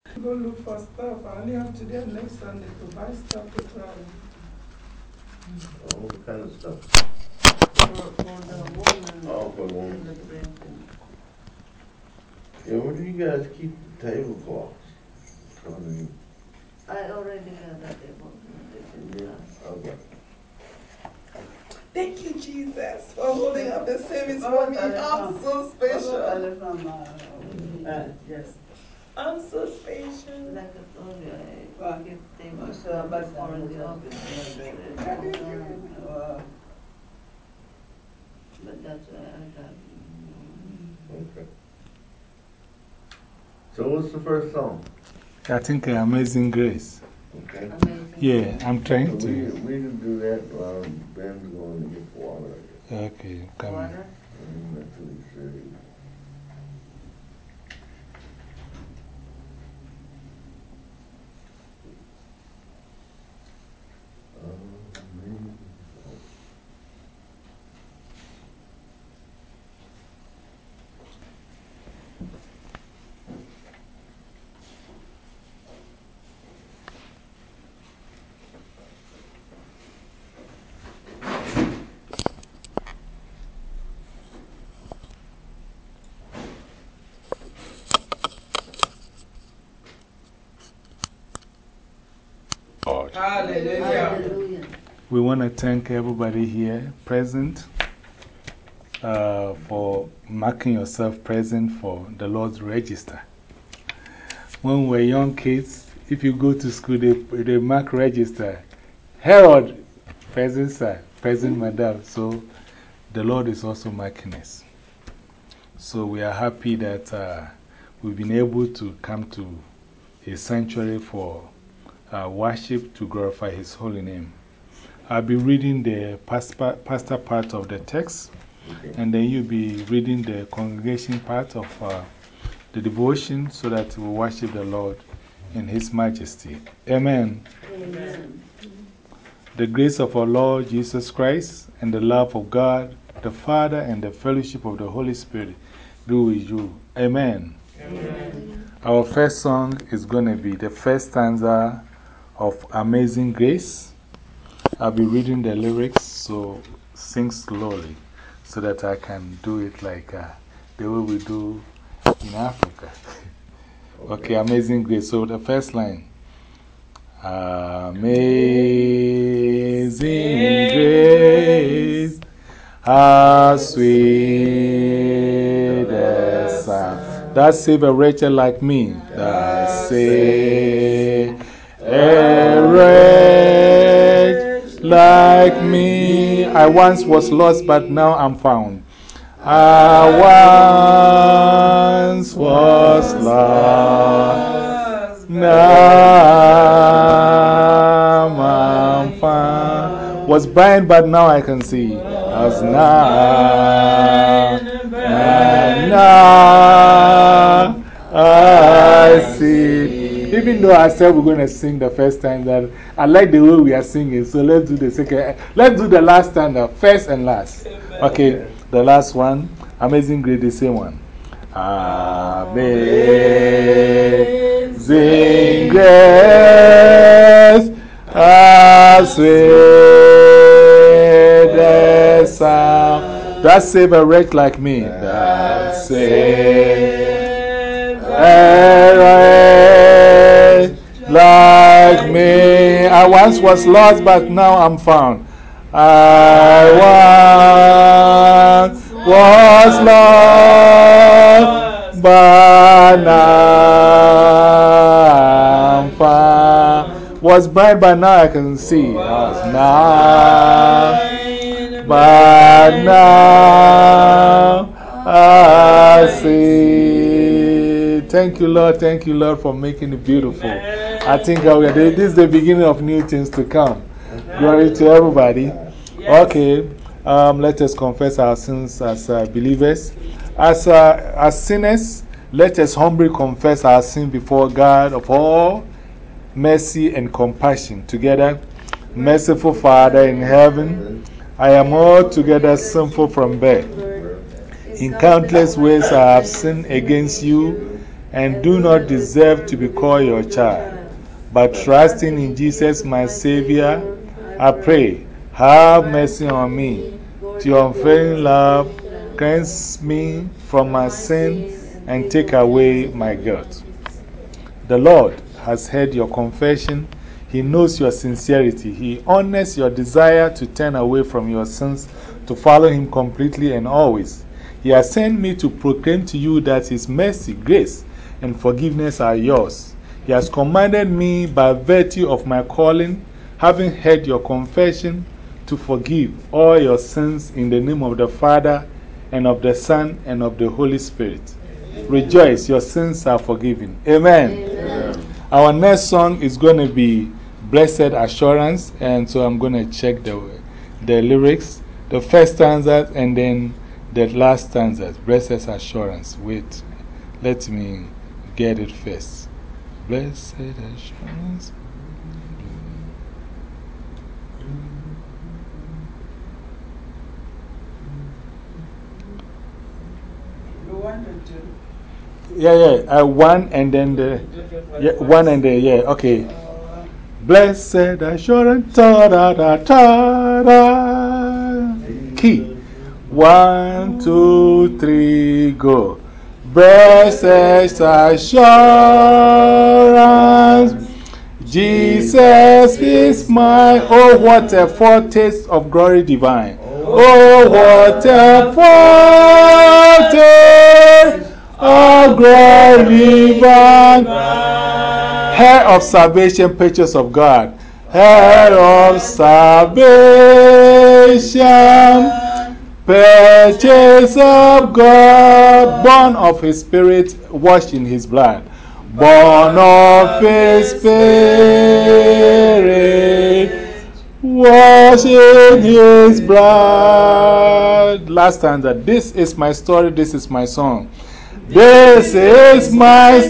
Go look for stuff. I only have today and next Sunday to buy stuff to travel. What kind of stuff? For the woman. Oh, for the woman. And the drinking. Yeah, where do you guys keep the tablecloths? I mean, I already have that table. yeah, okay. Thank you, Jesus, for holding up the service for me. I'm so special. Yes. I'm so special. Like I told you, I give table for the office. But that's why I got. Okay. So what's the first song? I think Amazing Grace. Okay. Amazing. Yeah, I'm trying So to. we can do that while Ben's going to get water, I guess. Okay, come on. Water? That's what he said. Amazing. Hallelujah. Hallelujah. We want to thank everybody here present for marking yourself present for the Lord's Register. When we were young kids, if you go to school, they mark register. Herod, present sir, present madam. So the Lord is also marking us. So we are happy that we've been able to come to a sanctuary for worship to glorify His holy name. I'll be reading the pastor part of the text, and then you'll be reading the congregation part of the devotion so that we worship the Lord in His majesty. Amen. Amen. The grace of our Lord Jesus Christ and the love of God, the Father, and the fellowship of the Holy Spirit be with you. Amen. Amen. Our first song is going to be the first stanza of Amazing Grace. I'll be reading the lyrics, so sing slowly so that I can do it like the way we do in Africa. Okay, Amazing Grace. So the first line. Amazing grace, how sweet the sound that saved a wretch like me, that saved a wretch like me. I once was lost, but now I'm found. I once was lost, now I'm found. Was blind, but now I can see. As now I see. Even though I said we're going to sing the first time, that I like the way we are singing, so let's do the second. Let's do the last stanza, first and last. Okay, the last one. Amazing Grace, the same one. Amazing grace, how sweet the sound that saved a wretch like me. That saved a wretch like me. I once was lost, but now I'm found. I once was lost, but now I'm found. Was blind, but now I can see. I was blind, but now I see. Thank you, Lord. Thank you, Lord, for making it beautiful. I think this is the beginning of new things to come. Glory to everybody. Okay, let us confess our sins as believers. As sinners, let us humbly confess our sin before God of all mercy and compassion. Together, merciful Father in heaven, I am altogether sinful from birth. In countless ways I have sinned against you and do not deserve to be called your child. But trusting in Jesus, my Savior, I pray, have mercy on me. To your unfailing love, cleanse me from my sin and take away my guilt. The Lord has heard your confession. He knows your sincerity. He honors your desire to turn away from your sins, to follow Him completely and always. He has sent me to proclaim to you that His mercy, grace, and forgiveness are yours. He has commanded me by virtue of my calling, having heard your confession, to forgive all your sins in the name of the Father, and of the Son, and of the Holy Spirit. Rejoice, your sins are forgiven. Amen. Amen. Our next song is going to be Blessed Assurance, and so I'm going to check the lyrics, the first stanza, and then the last stanza. Blessed Assurance. Wait, let me get it first. Blessed Assurance. Yeah, one and then the, yeah, one and the, yeah, okay. Blessed assurance, ta da da ta da. Key. 1, 2, 3, go. Blessed assurance, Jesus is mine. Oh, what a foretaste of glory divine. Oh, what a foretaste of glory divine. Hair of salvation, pictures of God. Hair of salvation, purchase of God. Born of His Spirit, washed in His blood. Born of His Spirit, washed in His blood. Last stanza. This is my story, this is my song. This is my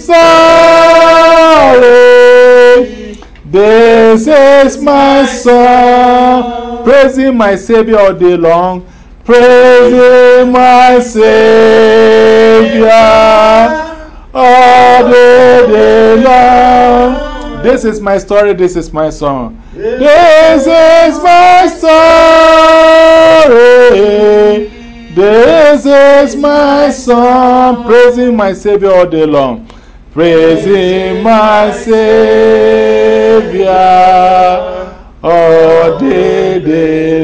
story. This is my song. Praising my Savior all day long. Praising my Savior all the day long. This is my story, this is my song. This is my story. This is my song, praising my Savior all day long. Praising my Savior all day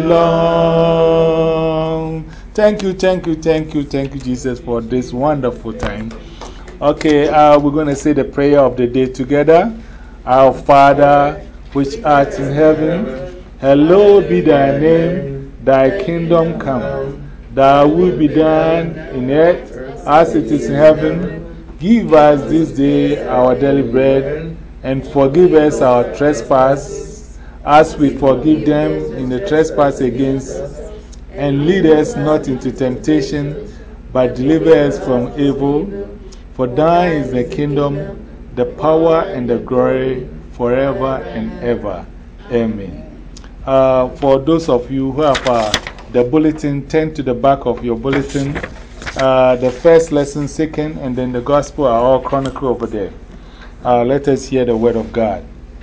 long. Thank you, Jesus, for this wonderful time. Okay, we're going to say the prayer of the day together. Our Father, which art in heaven, hallowed be thy name, thy kingdom come. Thy will be done in earth as it is in heaven. Give us this day our daily bread, and forgive us our trespasses, as we forgive them in the trespass against us. And lead us not into temptation, but deliver us from evil. For thine is the kingdom, the power, and the glory, forever and ever. Amen. For those of you who have the bulletin, turn to the back of your bulletin. The first lesson, second, and then the gospel are all chronicled over there. Let us hear the word of God.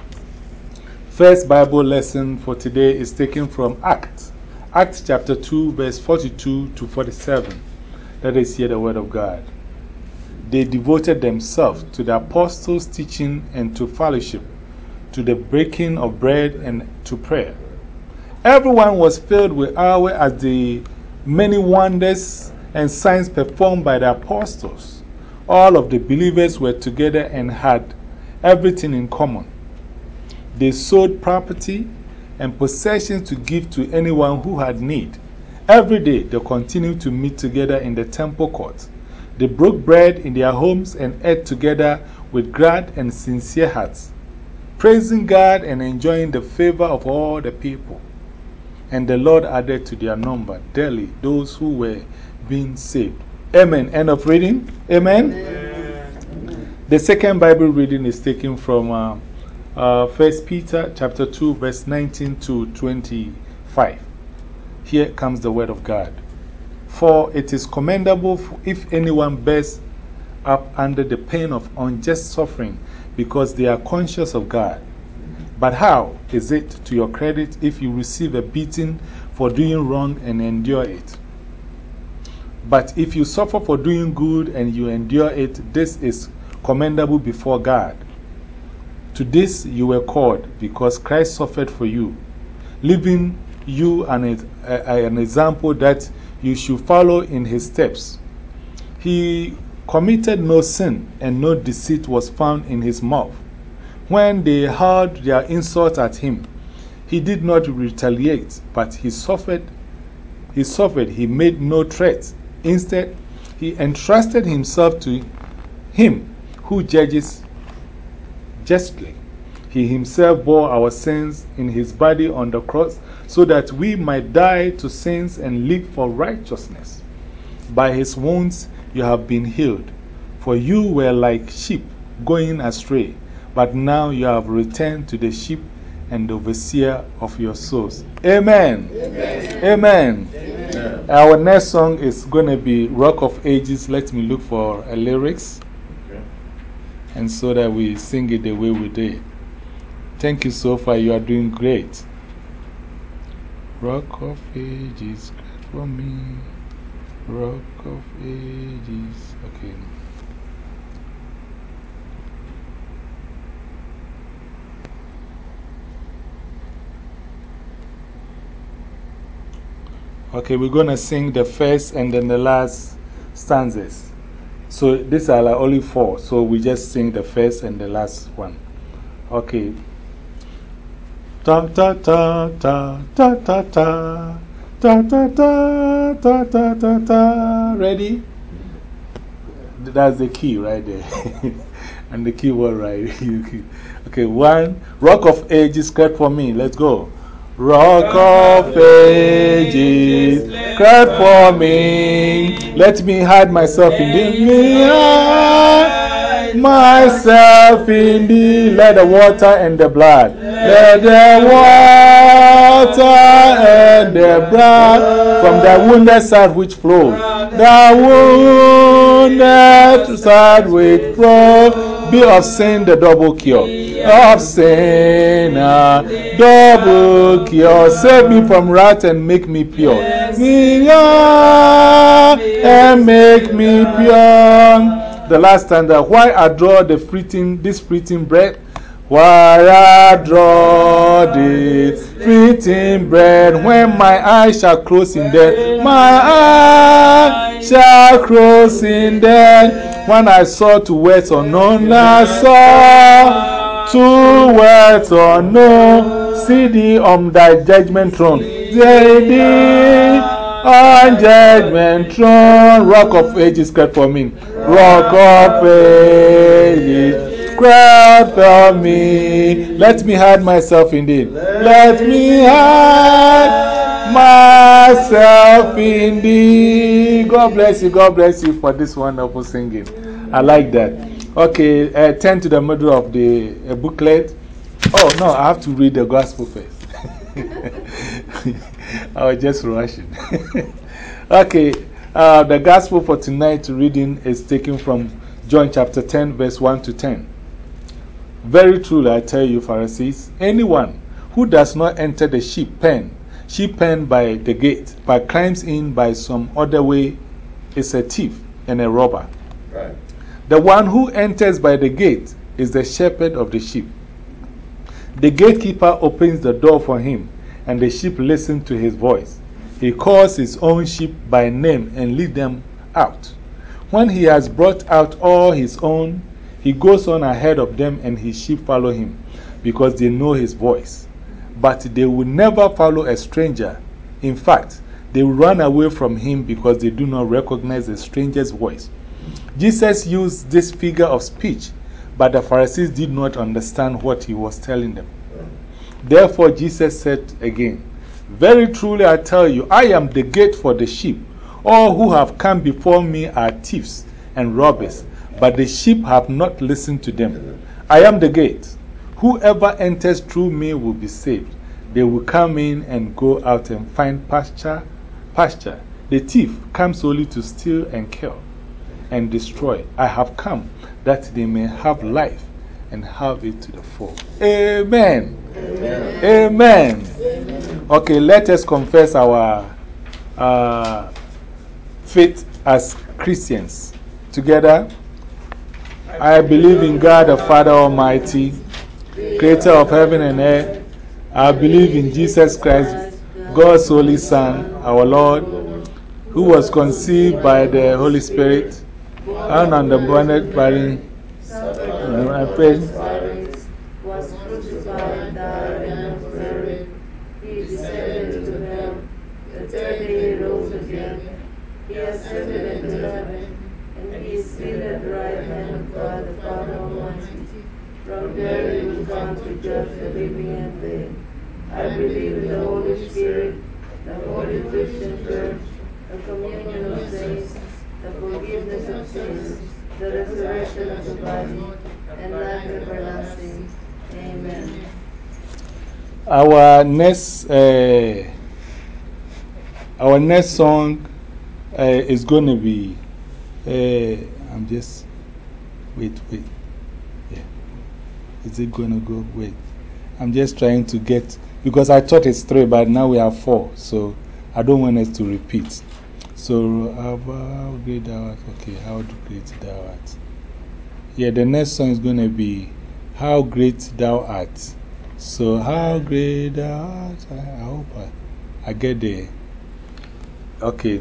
First Bible lesson for today is taken from Acts chapter 2, verse 42 to 47. Let us hear the word of God. They devoted themselves to the apostles' teaching and to fellowship, to the breaking of bread and to prayer. Everyone was filled with awe at the many wonders and signs performed by the apostles. All of the believers were together and had everything in common. They sold property and possessions to give to anyone who had need. Every day they continued to meet together in the temple court. They broke bread in their homes and ate together with glad and sincere hearts, praising God and enjoying the favor of all the people. And the Lord added to their number daily those who were being saved. Amen. End of reading. Amen. Amen. The second Bible reading is taken from 1 Peter chapter 2, verse 19 to 25. Here comes the word of God. For it is commendable if anyone bears up under the pain of unjust suffering because they are conscious of God. But how is it to your credit if you receive a beating for doing wrong and endure it? But if you suffer for doing good and you endure it, this is commendable before God. To this you were called, because Christ suffered for you, leaving you an example that you should follow in his steps. He committed no sin, and no deceit was found in his mouth. When they hurled their insult at him, he did not retaliate, but he suffered. He made no threat. Instead, he entrusted himself to him who judges justly. He himself bore our sins in his body on the cross so that we might die to sins and live for righteousness. By his wounds you have been healed, for you were like sheep going astray, but now you have returned to the sheep and the overseer of your souls. Amen. Amen. Amen. Amen. Our next song is going to be Rock of Ages. Let me look for a lyrics. Okay. And so that we sing it the way we did. Thank you so far. You are doing great. Rock of Ages, great for me. Rock of Ages. Okay. Okay, we're going to sing the first and then the last stanzas. So these are like only 4, so we just sing the first and the last one. Okay. Ta ta ta ta ta ta ta ta ta ta ta ta ta ta. Ready? That's the key right there. And the keyboard right. Okay, 1. Rock of Ages, clap for me. Let's go. Rock of Ages, clap for me. Let me hide myself in thee. Hide myself in thee. Let the water and the blood. Let the water and the blood from the wounded side which flowed. The wounded side which flowed. Be of sin the double cure. Of sin double cure. Save me from wrath and make me pure. Me and make me pure. The last stanza. Why I draw this fleeting breath? Why I draw this fleeting breath? When my eyes shall close in death, my eyes shall close in death. When I saw to words unknown, I saw to words unknown. See thee on thy judgment throne. See thee on judgment throne. Rock of Ages, clap for me. Rock of Ages, clap for me. Let me hide myself in thee. Let me hide myself in thee. God bless you for this wonderful singing. I like that. Okay, turn to the middle of the booklet. Oh, no, I have to read the gospel first. I was just rushing. Okay, the gospel for tonight's reading is taken from John chapter 10, verse 1 to 10. Very truly, I tell you, Pharisees, anyone who does not enter the sheep pen by the gate, but climbs in by some other way, is a thief and a robber. Right. The one who enters by the gate is the shepherd of the sheep. The gatekeeper opens the door for him, and the sheep listen to his voice. He calls his own sheep by name and leads them out. When he has brought out all his own, he goes on ahead of them, and his sheep follow him, because they know his voice. But they will never follow a stranger. In fact, they will run away from him because they do not recognize a stranger's voice. Jesus used this figure of speech, but the Pharisees did not understand what he was telling them. Therefore, Jesus said again, very truly I tell you, I am the gate for the sheep. All who have come before me are thieves and robbers, but the sheep have not listened to them. I am the gate. Whoever enters through me will be saved. They will come in and go out and find pasture. The thief comes only to steal and kill and destroy. I have come that they may have life and have it to the full. Amen. Amen. Amen. Amen. Okay, let us confess our faith as Christians. Together, I believe in God the Father Almighty, creator of heaven and earth. I believe in Jesus Christ, God's only Son, our Lord, who was conceived by the Holy Spirit and on the bonded body. I pray. Was crucified, died, and was buried. He descended into hell. The third day he rose again. He ascended into heaven, and he is seated at the right hand of God the Father Almighty. From there he will come to judge the living and dead. I believe in the Holy Spirit, the Holy Christian Church, the communion of saints, the forgiveness of sins, the resurrection of the body, and life everlasting. Amen. Our next song is going to be, I'm just, wait. Yeah. Is it going to go? Wait. I'm just trying to get, because I thought it's 3, but now we have 4. So I don't want us to repeat. So, how great thou art. Okay, how great thou art. Yeah, the next song is going to be How Great Thou Art. So, how great thou art. I hope I get there. Okay.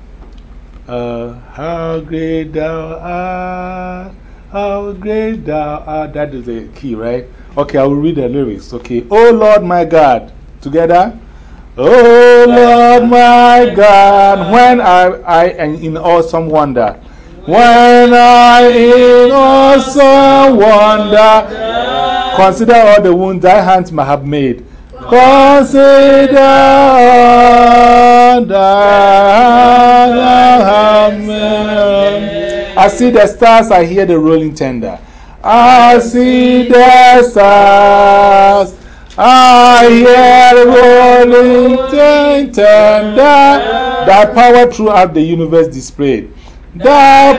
How great thou art. How great thou art. That is the key, right? Okay, I will read the lyrics. Okay. Oh Lord my God. Together. Oh Lord my God. When I am in awesome wonder. When I in awesome wonder. Consider all the wounds thy hands may have made. Consider all thy hands have made. I see the stars, I hear the rolling thunder. I see the stars, I hear the rolling thunder. Thy power throughout the universe displayed. Thy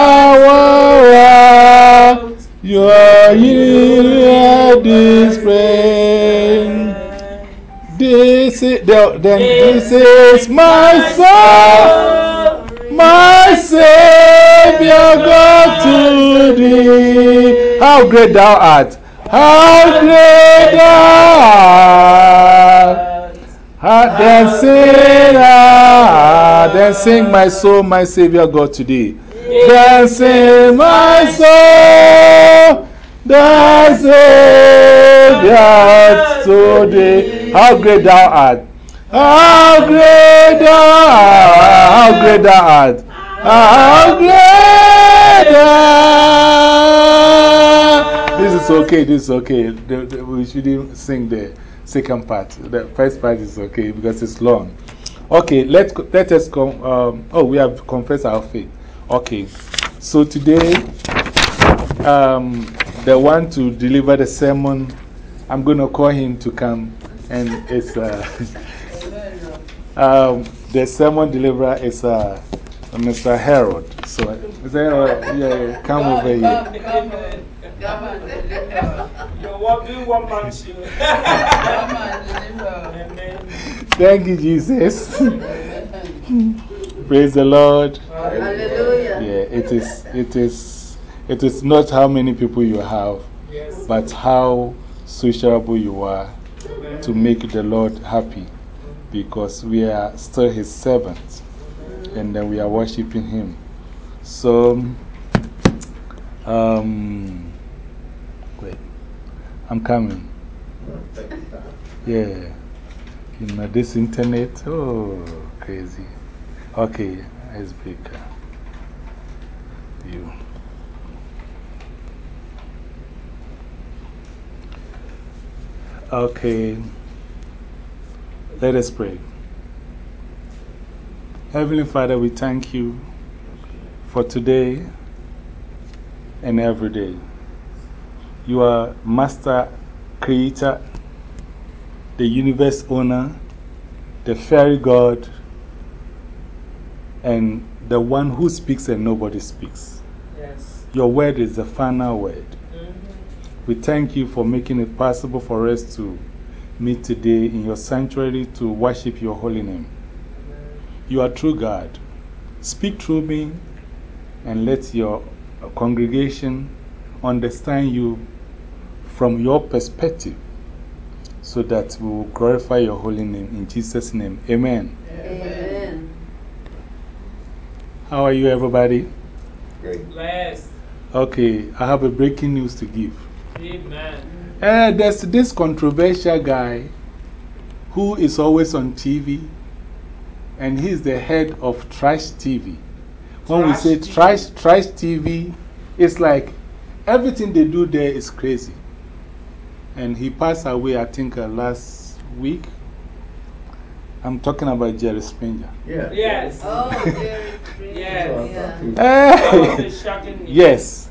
power your universe displayed. This is my soul, my Savior God to thee. How great thou art! How great thou art! Then sing my soul, my Savior God to thee. Then sing my soul, the Savior to thee. How great thou art! How great thou art! How great thou art! How great thou art! This is okay, this is okay. We shouldn't sing the second part. The first part is okay because it's long. Okay, let us come. Oh, we have confessed our faith. Okay, so today, the one to deliver the sermon, I'm going to call him to come, and it's the sermon deliverer is Mr. Harold. So, yeah, come over here. You're doing one man show. Thank you, Jesus. Praise the Lord. Hallelujah. Yeah, it is not how many people you have, but how sociable you are to make the Lord happy, because we are still His servants and then we are worshiping Him. So, wait, I'm coming. Yeah, you know, this internet, oh, crazy. Okay, icebreaker. You. Okay, let us pray. Heavenly Father, we thank you for today and every day. You are Master, Creator, the universe owner, the fairy God, and the one who speaks and nobody speaks. Yes. Your word is the final word. Mm-hmm. We thank you for making it possible for us to meet today in your sanctuary to worship your holy name. You are true God. Speak through me and let your congregation understand you from your perspective so that we will glorify your holy name. In Jesus' name, amen. Amen. How are you, everybody? Great. Blessed. Okay, I have a breaking news to give. Amen. There's this controversial guy who is always on TV, and he's the head of Trash TV. When we say Trash TV, it's like everything they do there is crazy. And he passed away, I think, last week. I'm talking about Jerry Springer. Yeah. Yes. Oh, Jerry Springer. Yes. Yeah. That was a shocking news. Yes.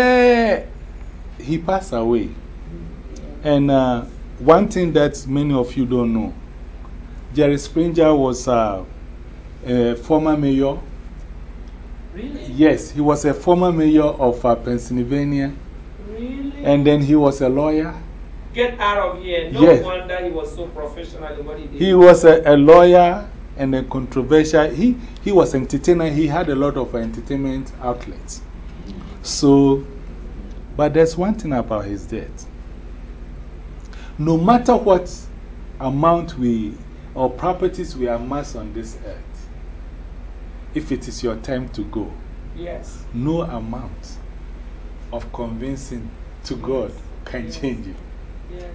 He passed away. And one thing that many of you don't know, Jerry Springer was a former mayor. Really? Yes, he was a former mayor of Pennsylvania. Really? And then he was a lawyer. Get out of here. No Yes. wonder he was so professional in what he did. He was a lawyer and a controversial. He was entertainer. He had a lot of entertainment outlets. So, but there's one thing about his death. No matter what amount or properties we amass on this earth, if it is your time to go, Yes. no amount of convincing to God can change it. Yes.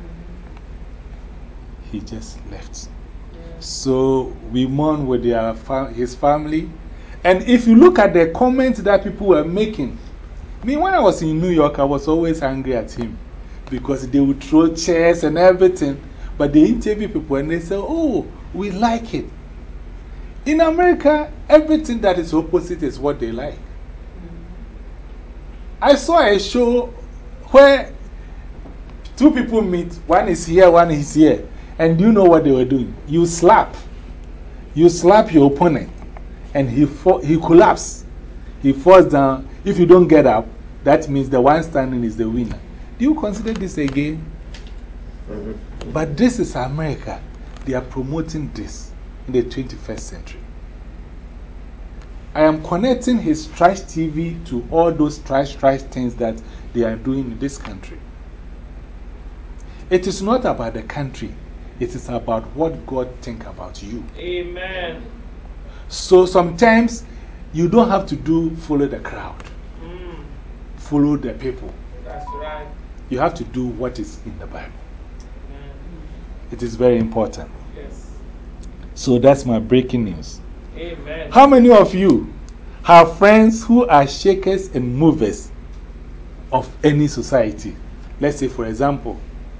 He just left. Yes. So we mourn with his family. And if you look at the comments that people were making, me, when I was in New York, I was always angry at him because they would throw chairs and everything. But they interview people and they say, oh, we like it. In America, everything that is opposite is what they like. I saw a show where two people meet, one is here, one is here. And do you know what they were doing? You slap your opponent and he collapses. He falls down. If you don't get up, that means the one standing is the winner. Do you consider this a game? But this is America. They are promoting this in the 21st century. I am connecting his trash TV to all those trash things that they are doing in this country. It is not about the country. It is about what God thinks about you. Amen. So sometimes you don't have to follow the crowd. Follow the people. That's right. You have to do what is in the Bible. Amen. It is very important. Yes. So that's my breaking news. Amen. How many of you have friends who are shakers and movers of any society? Let's say, for example,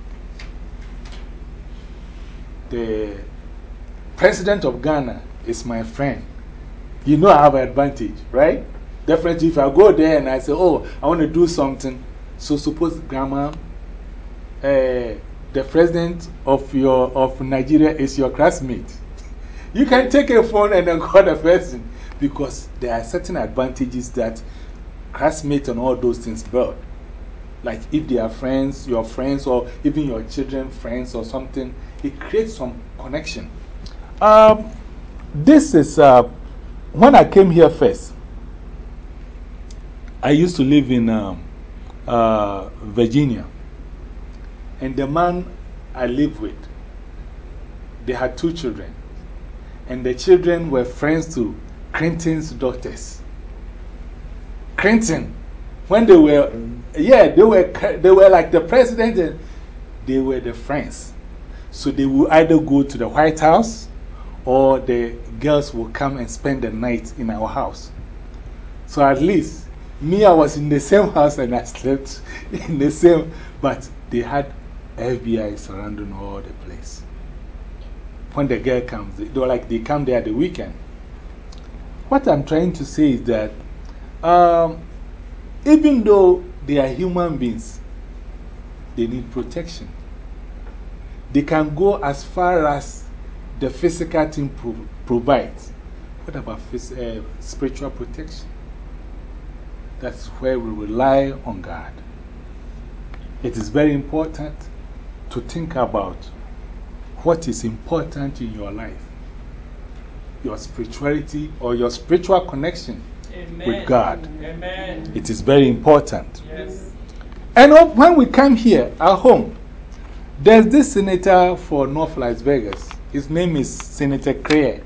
the president of Ghana is my friend. You know I have an advantage, right? Definitely, if I go there and I say, oh, I want to do something. So suppose, Grandma, the president of Nigeria is your classmate. You can take a phone and then call the person because there are certain advantages that classmates and all those things brought. Like if they are friends, your friends, or even your children, friends, or something, it creates some connection. This is when I came here first. I used to live in Virginia. And the man I lived with, they had 2 children. And the children were friends to Clinton's daughters. Clinton, when they were, yeah, they were like the president, and they were the friends. So they would either go to the White House or the girls would come and spend the night in our house. So at least, me, I was in the same house and I slept in the same, but they had FBI surrounding all the place. When the girl comes, they come there at the weekend. What I'm trying to say is that even though they are human beings, they need protection. They can go as far as the physical thing provides. What about spiritual protection? That's where we rely on God. It is very important to think about what is important in your life, your spirituality or your spiritual connection with God. Amen. It is very important. Yes. And when we come here at home, there's this senator for North Las Vegas. His name is Senator Craig.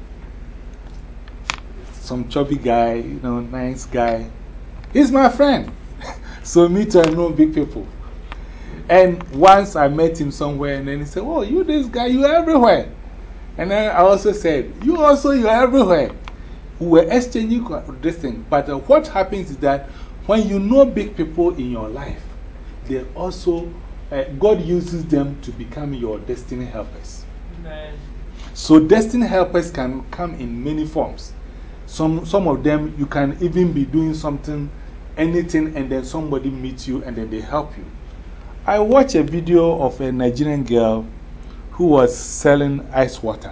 Some chubby guy, you know, nice guy. He's my friend. So me too, I know big people. And once I met him somewhere, and then he said, "Oh, you this guy, you're everywhere." And then I also said, you're everywhere. We were exchanging this thing. But what happens is that when you know big people in your life, they also, God uses them to become your destiny helpers. Amen. So destiny helpers can come in many forms. Some of them, you can even be doing something, anything, and then somebody meets you and then they help you. I watched a video of a Nigerian girl who was selling ice water.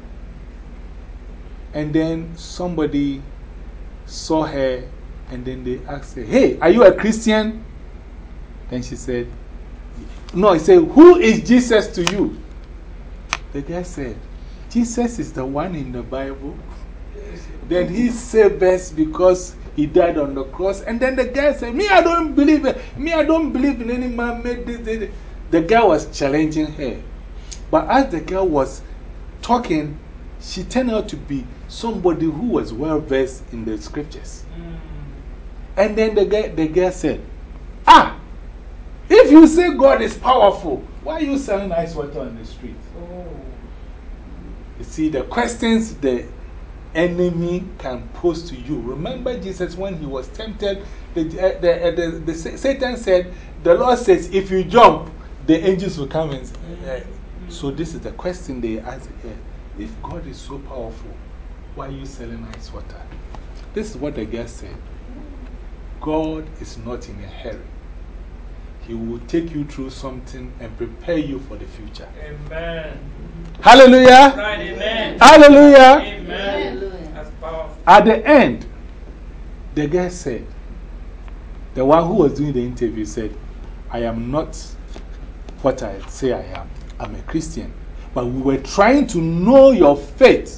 And then somebody saw her and then they asked her, "Hey, are you a Christian?" Then she said, "No." He said, "Who is Jesus to you?" The guy said, "Jesus is the one in the Bible. Then he saved us because he died on the cross." And then the guy said, "Me, I don't believe it. Me, I don't believe in any man made this. The guy was challenging her. But as the girl was talking, she turned out to be somebody who was well versed in the scriptures. And then the girl said, "Ah, if you say God is powerful, why are you selling ice water on the street?" Oh. You see, the questions the enemy can pose to you. Remember Jesus when he was tempted, Satan said, the Lord says, if you jump, the angels will come and so this is the question they ask here. If God is so powerful, why are you selling ice water? This is what the girl said. God is not in a hurry. He will take you through something and prepare you for the future. Amen. Hallelujah. Right, amen. Hallelujah. Amen. That's powerful. At the end, the guy said, the one who was doing the interview said, "I am not what I say I am. I'm a Christian. But we were trying to know your faith."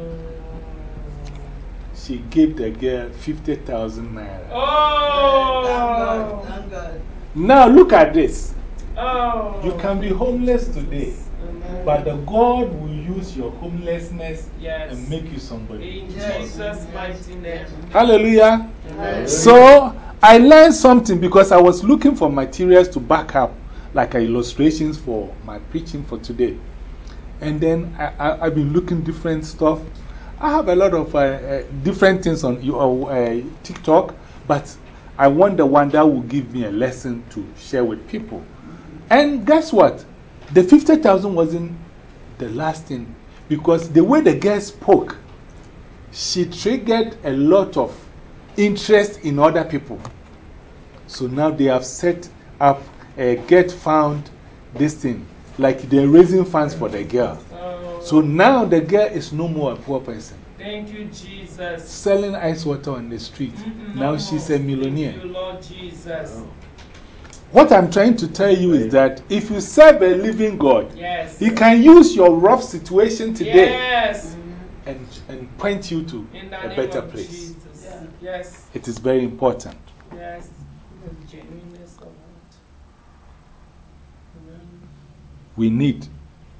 She gave the girl 50,000 naira. Oh! Thank God. Now look at this. Oh! You can be homeless today, but the God will use your homelessness and make you somebody. In Jesus' mighty name. Hallelujah. Hallelujah. So I learned something because I was looking for materials to back up, like illustrations for my preaching for today. And then I've been looking different stuff. I have a lot of different things on TikTok, but I want the one that will give me a lesson to share with people. And guess what? The 50,000 wasn't the last thing, because the way the girl spoke, she triggered a lot of interest in other people. So now they have set up a Get Found this thing, like they're raising funds for the girl. So now the girl is no more a poor person. Thank you, Jesus. Selling ice water on the street. Now she's a millionaire. Thank you, Lord Jesus. What I'm trying to tell you is that if you serve a living God, Yes. He can use your rough situation today Yes. and point you to In the a name better of place. Jesus. Yeah. Yes. It is very important. Yes. The genuineness of it. Amen. We need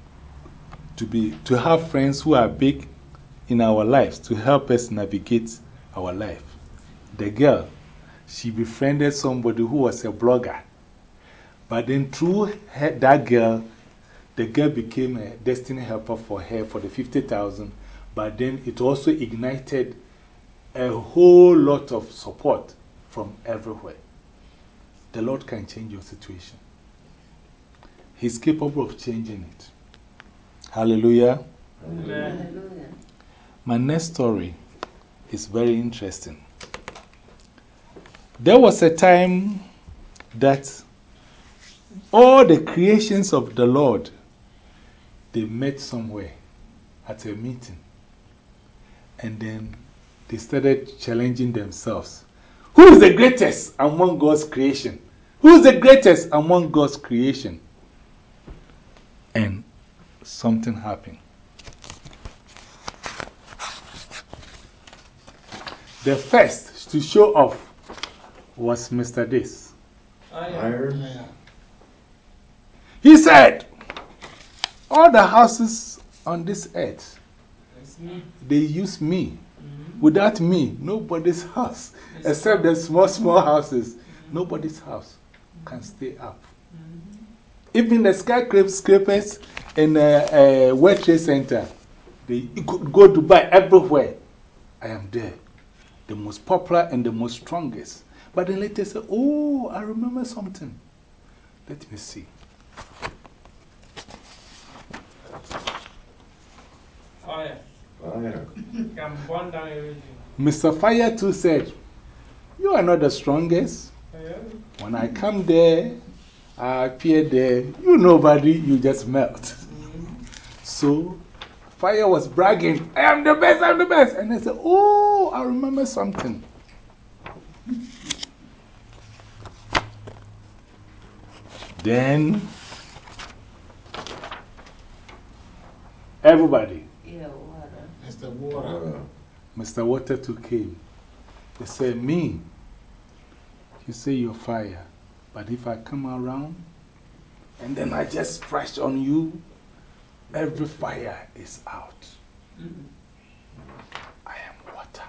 to have friends who are big in our lives to help us navigate our life. The girl, she befriended somebody who was a blogger. But then through that girl, the girl became a destiny helper for her for the 50,000. But then it also ignited a whole lot of support from everywhere. The Lord can change your situation. He's capable of changing it. Hallelujah. Amen. Hallelujah. My next story is very interesting. There was a time that all the creations of the Lord, they met somewhere at a meeting. And then they started challenging themselves. Who is the greatest among God's creation? Who is the greatest among God's creation? And something happened. The first to show off was Mr. This. Iron. He said, all the houses on this earth, they use me. Without me, nobody's house, except the small houses, nobody's house can stay up. Even the skyscrapers in the World Trade Center, they go to buy everywhere. I am there. The most popular and the most strongest. But then later say, oh, I remember something. Let me see. Fire. Fire. Can burn down everything. Mr. Fire too said, you are not the strongest. When I come there, I appear there, you nobody, you just melt. So, Fire was bragging, I am the best, I'm the best. And I said, oh, I remember something. Then, everybody, Yeah, water. Mr. Water. Mr. Water too came. He said, me, you say you're fire, but if I come around and then I just splash on you, every fire is out. I am water.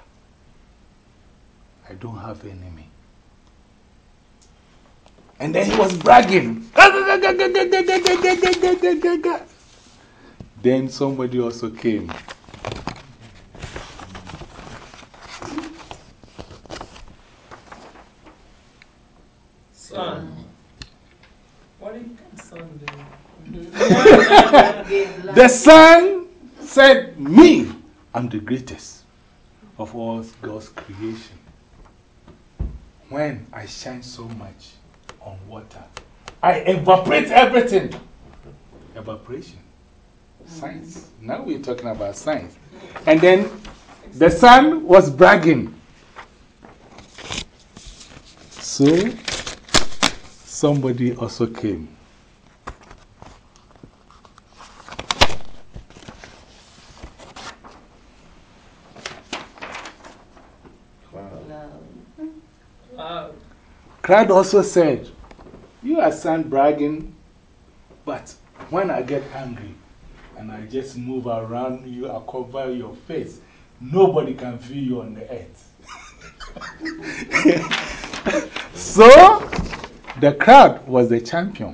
I don't have enemy. And then he was bragging. Then somebody also came. Sun. What did sun do? The sun said, me, I'm the greatest of all God's creation. When I shine so much on water, I evaporate everything. Evaporation. Science. Now we're talking about science. And then the sun was bragging. So, somebody also came. Crowd also said, you are sun bragging, but when I get angry and I just move around you, I cover your face, nobody can feel you on the earth. So, the crowd was the champion.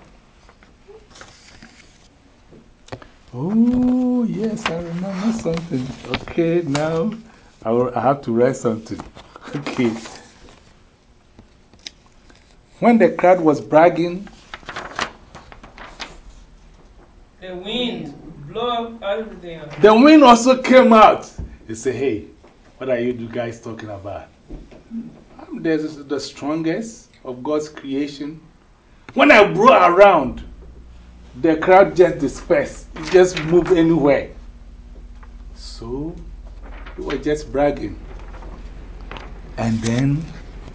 Oh, yes, I remember something. Okay, now I have to write something. Okay. When the crowd was bragging, The wind blow up everything. the wind also came out. He said, hey, what are you guys talking about? I'm the strongest of God's creation. When I blow around, the crowd just dispersed. It just moved anywhere. So, we were just bragging. And then,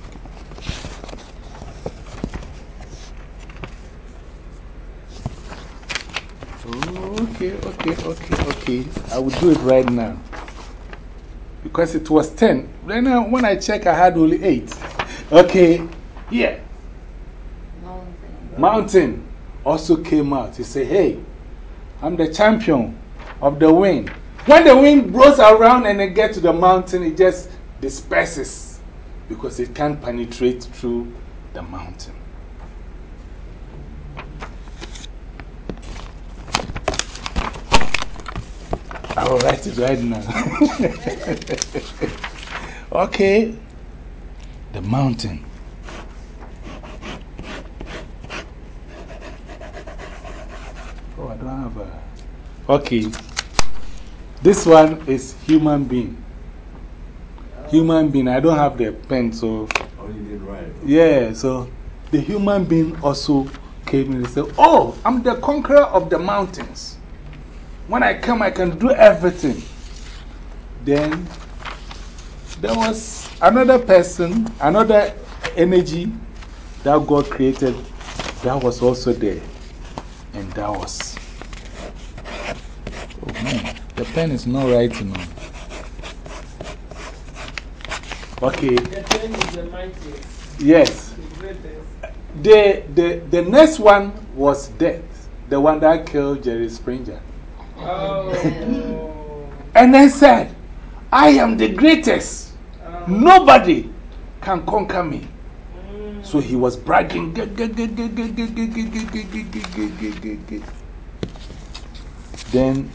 okay. I will do it right now. Because it was 10. Then when I check, I had only 8. Okay, here. Mountain also came out. He said, hey, I'm the champion of the wind. When the wind blows around and it gets to the mountain, it just disperses because it can't penetrate through the mountain. I will write it right now. Okay. The mountain. Oh, I don't have a. Okay. This one is human being. Human being. I don't have the pen, so. Oh, you didn't write it? Yeah, so the human being also came and said, oh, I'm the conqueror of the mountains. When I come, I can do everything. Then there was another person, another energy that God created that was also there. And that was. Oh man, the pen is not writing on. Okay. The pen is the mightiest. Yes. The greatest. The next one was death, the one that killed Jerry Springer. Oh. And I said, I am the greatest. Nobody can conquer me. So he was bragging. Then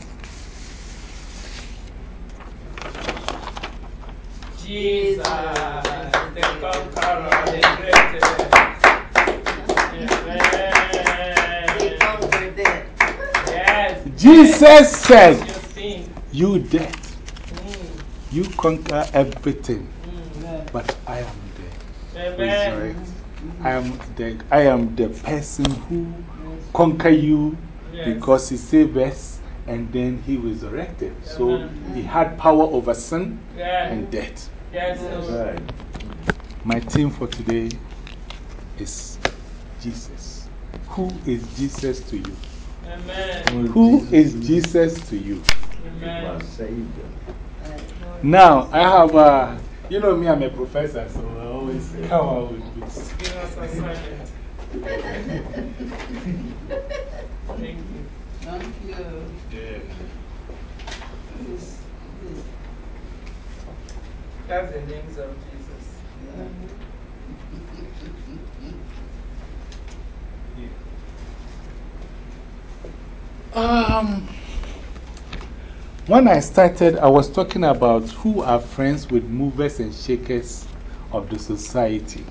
Jesus, the conqueror, the greatest. He conquered death. Yes. Jesus said, You sing. you death, you conquer everything, but I am the Amen. resurrected. I am the person who conquer you because he saved us and then he resurrected. So he had power over sin and death. Yes. Right. My theme for today is Jesus. Who is Jesus to you? Amen. Who is Jesus to you? Amen. My Savior. Now, I have you know me, I'm a professor, so I always come out with books. Give us assignment. Thank you. Thank you. Yeah. That's the names of Jesus. When I started, I was talking about who are friends with movers and shakers of the society.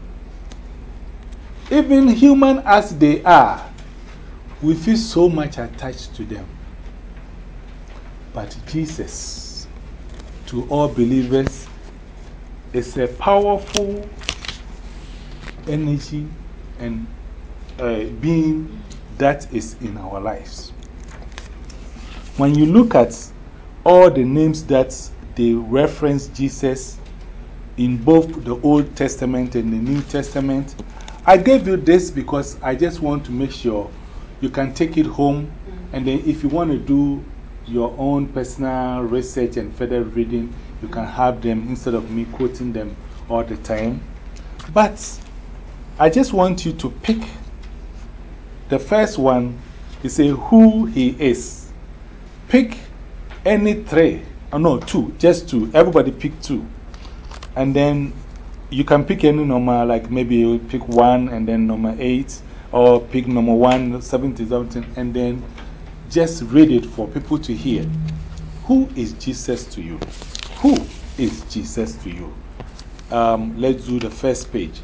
Even human as they are, we feel so much attached to them. But Jesus, to all believers, is a powerful energy and being that is in our lives. When you look at all the names that they reference Jesus in both the Old Testament and the New Testament, I gave you this because I just want to make sure you can take it home. And then if you want to do your own personal research and further reading, you can have them instead of me quoting them all the time. But I just want you to pick the first one. You say who he is. Pick any three. Oh, no, two. Just two. Everybody pick two. And then you can pick any number, like maybe you pick 1 and then number 8, or pick number 1, 70 something, and then just read it for people to hear. Who is Jesus to you? Who is Jesus to you? Let's do the first page.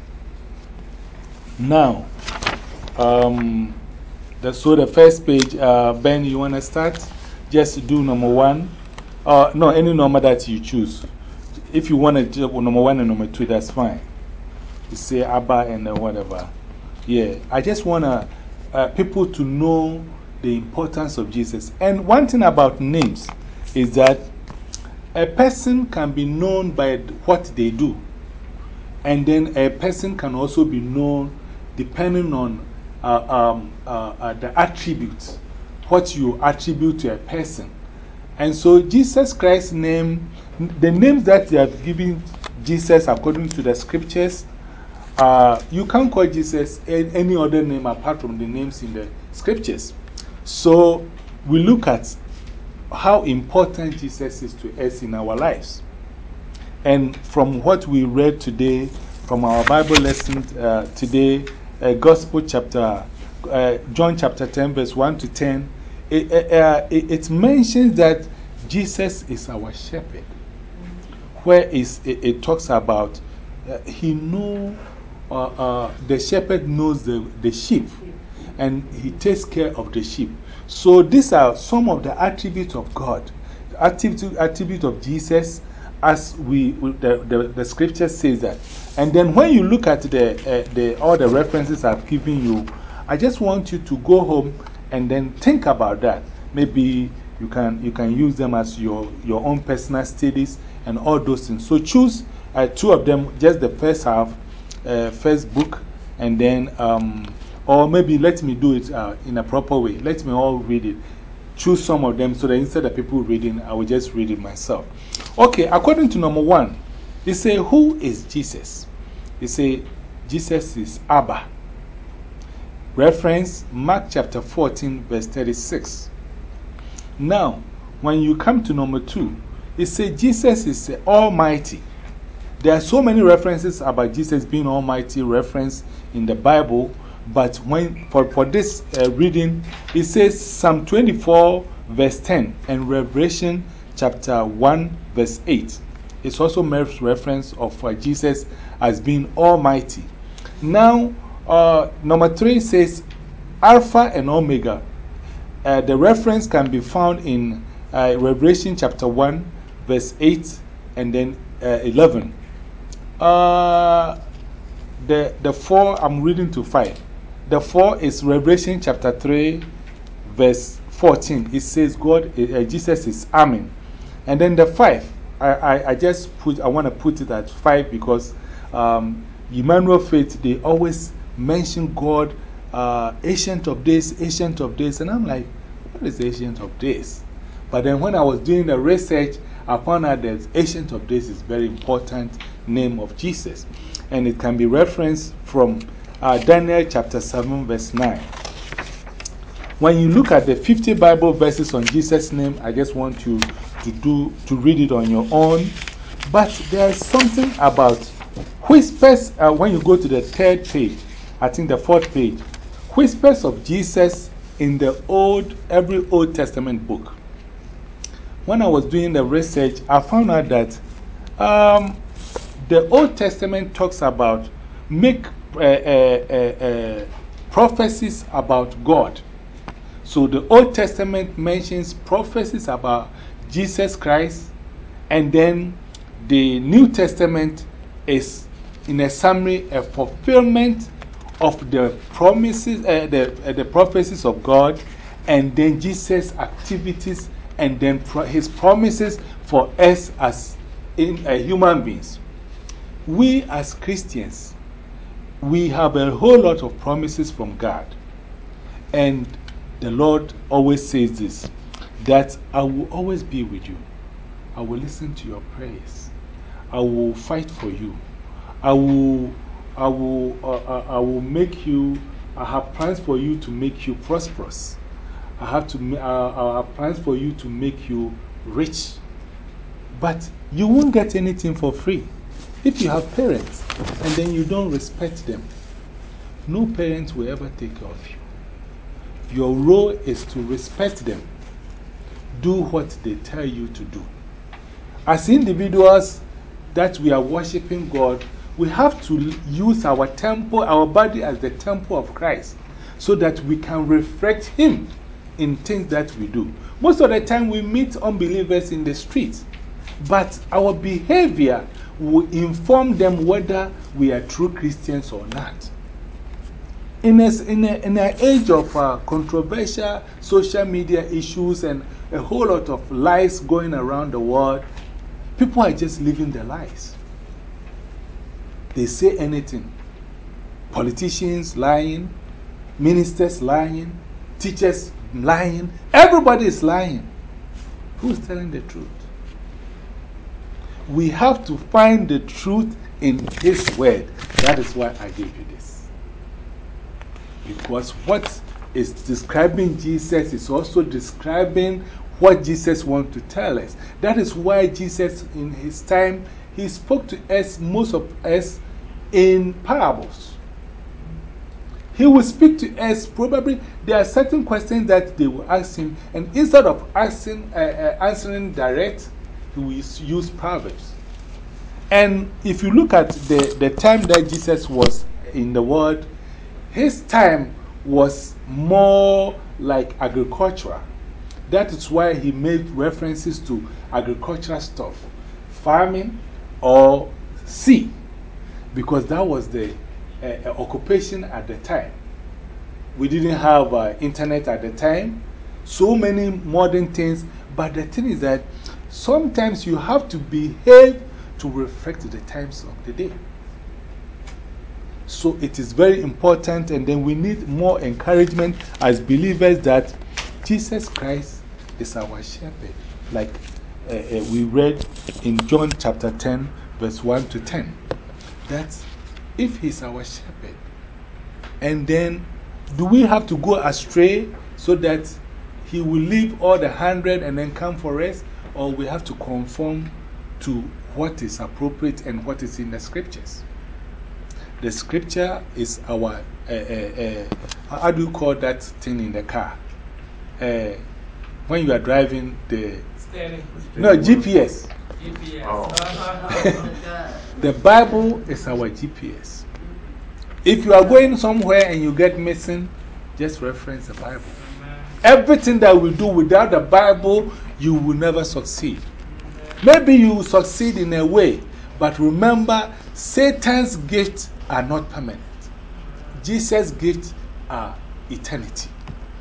Now, so the first page, Ben, you want to start? Just do number 1. No, any number that you choose. If you want to do number 1 and number 2, that's fine. You say Abba and whatever. Yeah, I just want people to know the importance of Jesus. And one thing about names is that a person can be known by what they do. And then a person can also be known depending on the attributes, what you attribute to a person. And so Jesus Christ's name, the names that they have given Jesus according to the scriptures, you can't call Jesus any other name apart from the names in the scriptures. So we look at how important Jesus is to us in our lives. And from what we read today, from our Bible lesson today, Gospel chapter, John chapter 10, verse 1 to 10, it mentions that Jesus is our shepherd. Where it talks about he knows, the shepherd knows the sheep and he takes care of the sheep. So these are some of the attributes of God, attribute of Jesus, as the scripture says that. And then when you look at all the references I've given you, I just want you to go home and then think about that. Maybe You can use them as your own personal studies and all those things. So choose 2 of them, just the first half, first book, and then, or maybe let me do it in a proper way. Let me all read it. Choose some of them so that instead of people reading, I will just read it myself. Okay, according to number 1, it says, who is Jesus? It says, Jesus is Abba. Reference Mark chapter 14, verse 36. Now, when you come to number 2, it says Jesus is Almighty. There are so many references about Jesus being Almighty referenced in the Bible, but for this reading, it says Psalm 24, verse 10, and Revelation chapter 1, verse 8. It's also makes reference of Jesus as being Almighty. Now, number 3 says Alpha and Omega. The reference can be found in Revelation chapter 1, verse 8, and then 11. The 4, I'm reading to 5. The 4 is Revelation chapter 3, verse 14. It says Jesus is Amen. And then the 5, I want to put it at 5 because Emmanuel Faith, they always mention God, Ancient of Days, Ancient of Days. And I'm like, what is Ancient of Days? But then when I was doing the research, I found out that Ancient of Days is a very important name of Jesus. And it can be referenced from Daniel chapter 7, verse 9. When you look at the 50 Bible verses on Jesus' name, I just want you to read it on your own. But there's something about whispers, when you go to the 3rd page, I think the 4th page, whispers of Jesus in every Old Testament book. When I was doing the research, I found out that the Old Testament talks about prophecies about God. So the Old Testament mentions prophecies about Jesus Christ, and then the New Testament is, in a summary, a fulfillment of the promises, the prophecies of God, and then Jesus' activities, and then his promises for us as human beings. We as Christians, we have a whole lot of promises from God. And the Lord always says this, that I will always be with you. I will listen to your prayers. I will fight for you. I will make you, I have plans for you to make you prosperous. I have plans for you to make you rich. But you won't get anything for free. If you have parents and then you don't respect them, no parent will ever take care of you. Your role is to respect them. Do what they tell you to do. As individuals that we are worshiping God, we have to use our temple, our body as the temple of Christ, so that we can reflect Him in things that we do. Most of the time we meet unbelievers in the streets, but our behavior will inform them whether we are true Christians or not. In an age of controversial social media issues and a whole lot of lies going around the world, people are just living their lies. They say anything. Politicians lying, ministers lying, teachers lying, everybody is lying. Who's telling the truth? We have to find the truth in His Word. That is why I gave you this. Because what is describing Jesus is also describing what Jesus wants to tell us. That is why Jesus, in His time, He spoke to us, most of us, in parables. He will speak to us, probably, there are certain questions that they will ask Him, and instead of answering direct, He will use proverbs. And if you look at the time that Jesus was in the world, His time was more like agricultural. That is why He made references to agricultural stuff, farming or sea, because that was the occupation at the time. We didn't have internet at the time, so many modern things. But the thing is that sometimes you have to behave to reflect the times of the day. So it is very important, and then we need more encouragement as believers that Jesus Christ is our shepherd. Like we read in John chapter 10, verse 1 to 10. That if He's our shepherd, and then do we have to go astray so that He will leave all the 100 and then come for us? Or we have to conform to what is appropriate and what is in the scriptures? The scripture is our, how do you call that thing in the car? When you are driving the, no, GPS. GPS. Oh. The Bible is our GPS. If you are going somewhere and you get missing, just reference the Bible. Everything that we do without the Bible, you will never succeed. Maybe you will succeed in a way, but remember, Satan's gifts are not permanent. Jesus' gifts are eternity.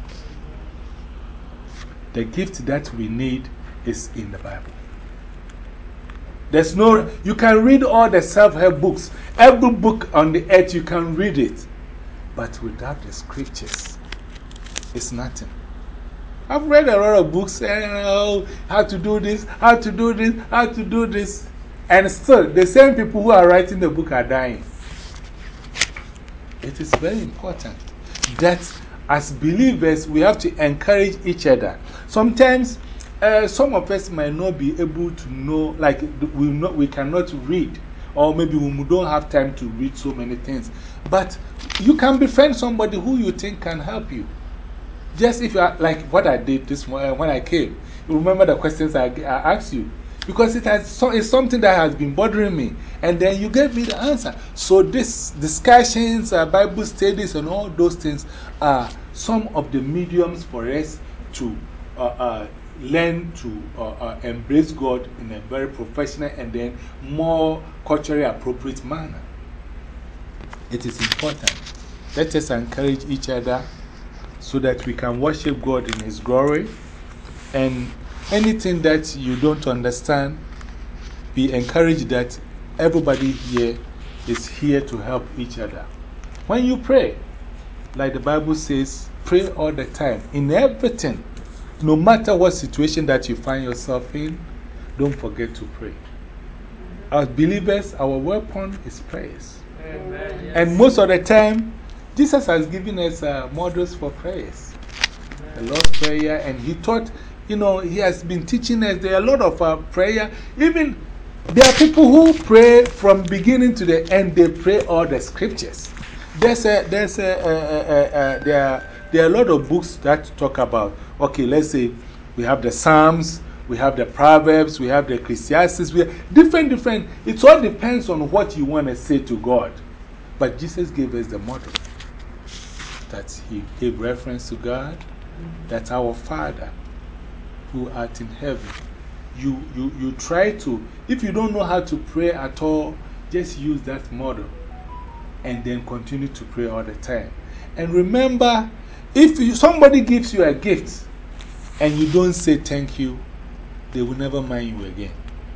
The gift that we need is in the Bible. There's no, you can read all the self-help books. Every book on the earth, you can read it. But without the scriptures, it's nothing. I've read a lot of books, how to do this, how to do this, how to do this. And still, the same people who are writing the book are dying. It is very important that as believers, we have to encourage each other. Sometimes, some of us might not be able to know, like we cannot read, or maybe we don't have time to read so many things. But you can befriend somebody who you think can help you. Just if you are like what I did this morning when I came, you remember the questions I asked you. Because it's something that has been bothering me. And then you gave me the answer. So, these discussions, Bible studies, and all those things are some of the mediums for us to learn to embrace God in a very professional and then more culturally appropriate manner. It is important. Let us encourage each other so that we can worship God in His glory. And anything that you don't understand, be encouraged that everybody here is here to help each other. When you pray, like the Bible says, pray all the time. In everything, no matter what situation that you find yourself in, don't forget to pray. As believers, our weapon is prayers. Amen. Yes. And most of the time, Jesus has given us models for prayers. The Lord's Prayer, and He taught, you know, He has been teaching us. There are a lot of prayer. Even there are people who pray from beginning to the end, they pray all the scriptures. There are a lot of books that talk about, okay, let's say we have the Psalms, we have the Proverbs, we have the Ecclesiastes, we have different. It all depends on what you want to say to God. But Jesus gave us the model that He gave reference to God. That's our Father who art in heaven. You try to, if you don't know how to pray at all, just use that model and then continue to pray all the time. And remember, if somebody gives you a gift and you don't say thank you, they will never mind you again.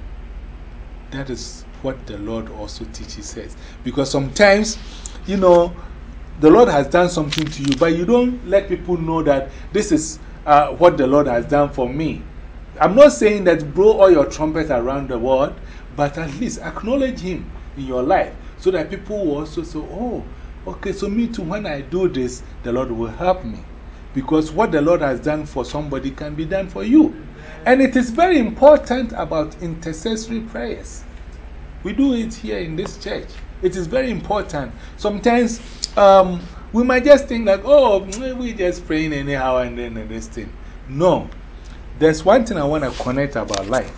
That is what the Lord also teaches us. Because sometimes, you know, the Lord has done something to you, but you don't let people know that this is what the Lord has done for me. I'm not saying that blow all your trumpets around the world, but at least acknowledge Him in your life so that people will also say, oh, okay, so me too, when I do this, the Lord will help me. Because what the Lord has done for somebody can be done for you. And it is very important about intercessory prayers. We do it here in this church. It is very important. Sometimes we might just think like, oh, we're just praying anyhow and then this thing. No. There's one thing I want to connect about life.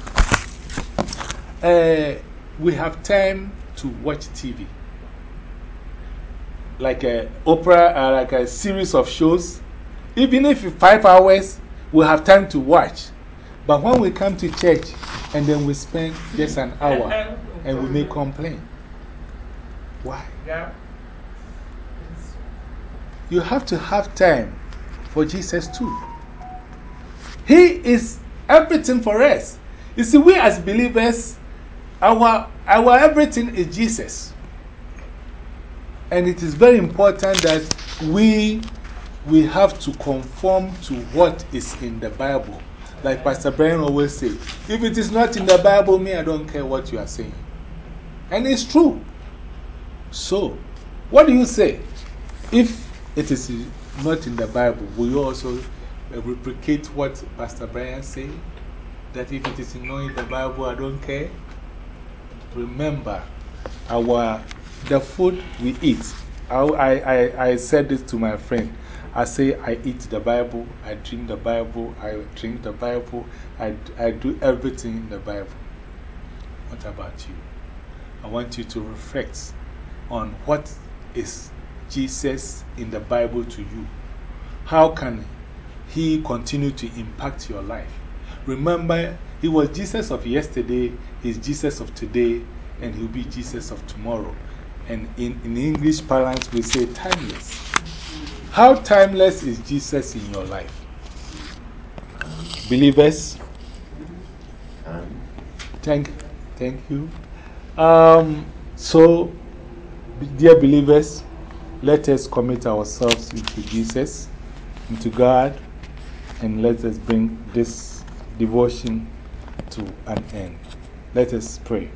We have time to watch TV. Like an opera, like a series of shows. Even if 5 hours, we have time to watch. But when we come to church and then we spend just an hour and we may complain. Why? Yeah. You have to have time for Jesus too. He is everything for us. You see, we as believers, our everything is Jesus. And it is very important that we have to conform to what is in the Bible. Like Pastor Brian always says, if it is not in the Bible, I don't care what you are saying. And it's true. So, what do you say? If it is not in the Bible, will you also replicate what Pastor Brian said? That if it is not in the Bible, I don't care? Remember, the food we eat. I said this to my friend. I say, I eat the Bible, I drink the Bible, I drink the Bible, I do everything in the Bible. What about you? I want you to reflect on what is Jesus in the Bible to you. How can He continue to impact your life? Remember, He was Jesus of yesterday, He's Jesus of today, and He'll be Jesus of tomorrow. And in English parlance, we say timeless. How timeless is Jesus in your life? Believers? Thank you. So, dear believers, let us commit ourselves into Jesus, into God, and let us bring this devotion to an end. Let us pray.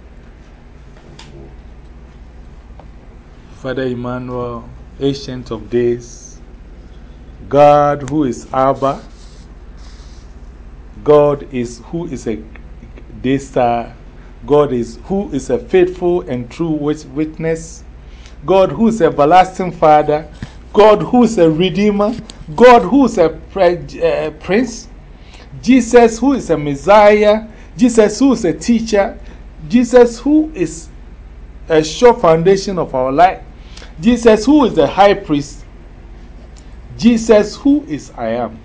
Father Emmanuel, Ancient of Days, God who is Abba, God who is a day star, God who is a faithful and true witness, God who is everlasting Father, God who is a Redeemer, God who is a Prince, Jesus who is a Messiah, Jesus who is a teacher, Jesus who is a sure foundation of our life, Jesus who is the high priest, Jesus who is I am,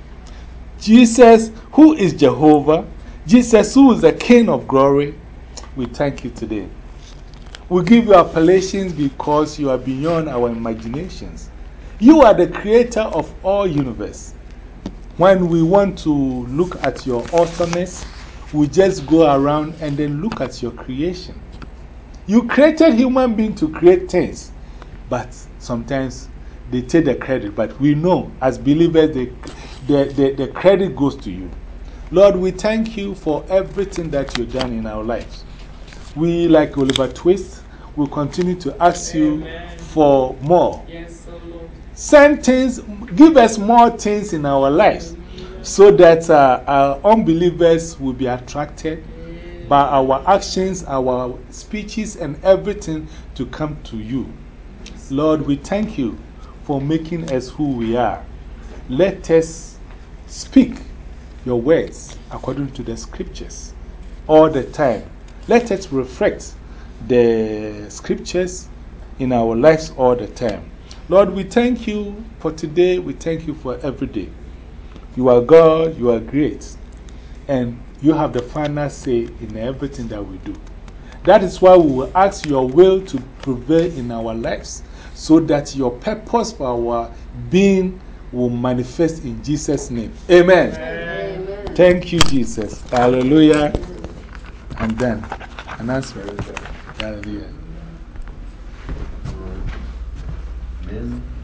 Jesus who is Jehovah, Jesus who is the King of glory. We thank you today. We give you appellations because you are beyond our imaginations. You are the creator of all universe. When we want to look at your awesomeness, we just go around and then look at your creation. You created human beings to create things, but sometimes they take the credit. But we know, as believers, the credit goes to you. Lord, we thank you for everything that you've done in our lives. We, like Oliver Twist, will continue to ask you for more. Yes, oh Lord. Send things, give us more things in our lives so that our unbelievers will be attracted by our actions, our speeches, and everything to come to you. Lord, we thank you for making us who we are. Let us speak your words according to the scriptures all the time. Let us reflect the scriptures in our lives all the time. Lord, we thank you for today. We thank you for every day. You are God, you are great, and you have the final say in everything that we do. That is why we will ask your will to prevail in our lives, so that your purpose for our being will manifest in Jesus' name. Amen. Amen. Thank you, Jesus. Hallelujah. And then, announcement. Hallelujah. Men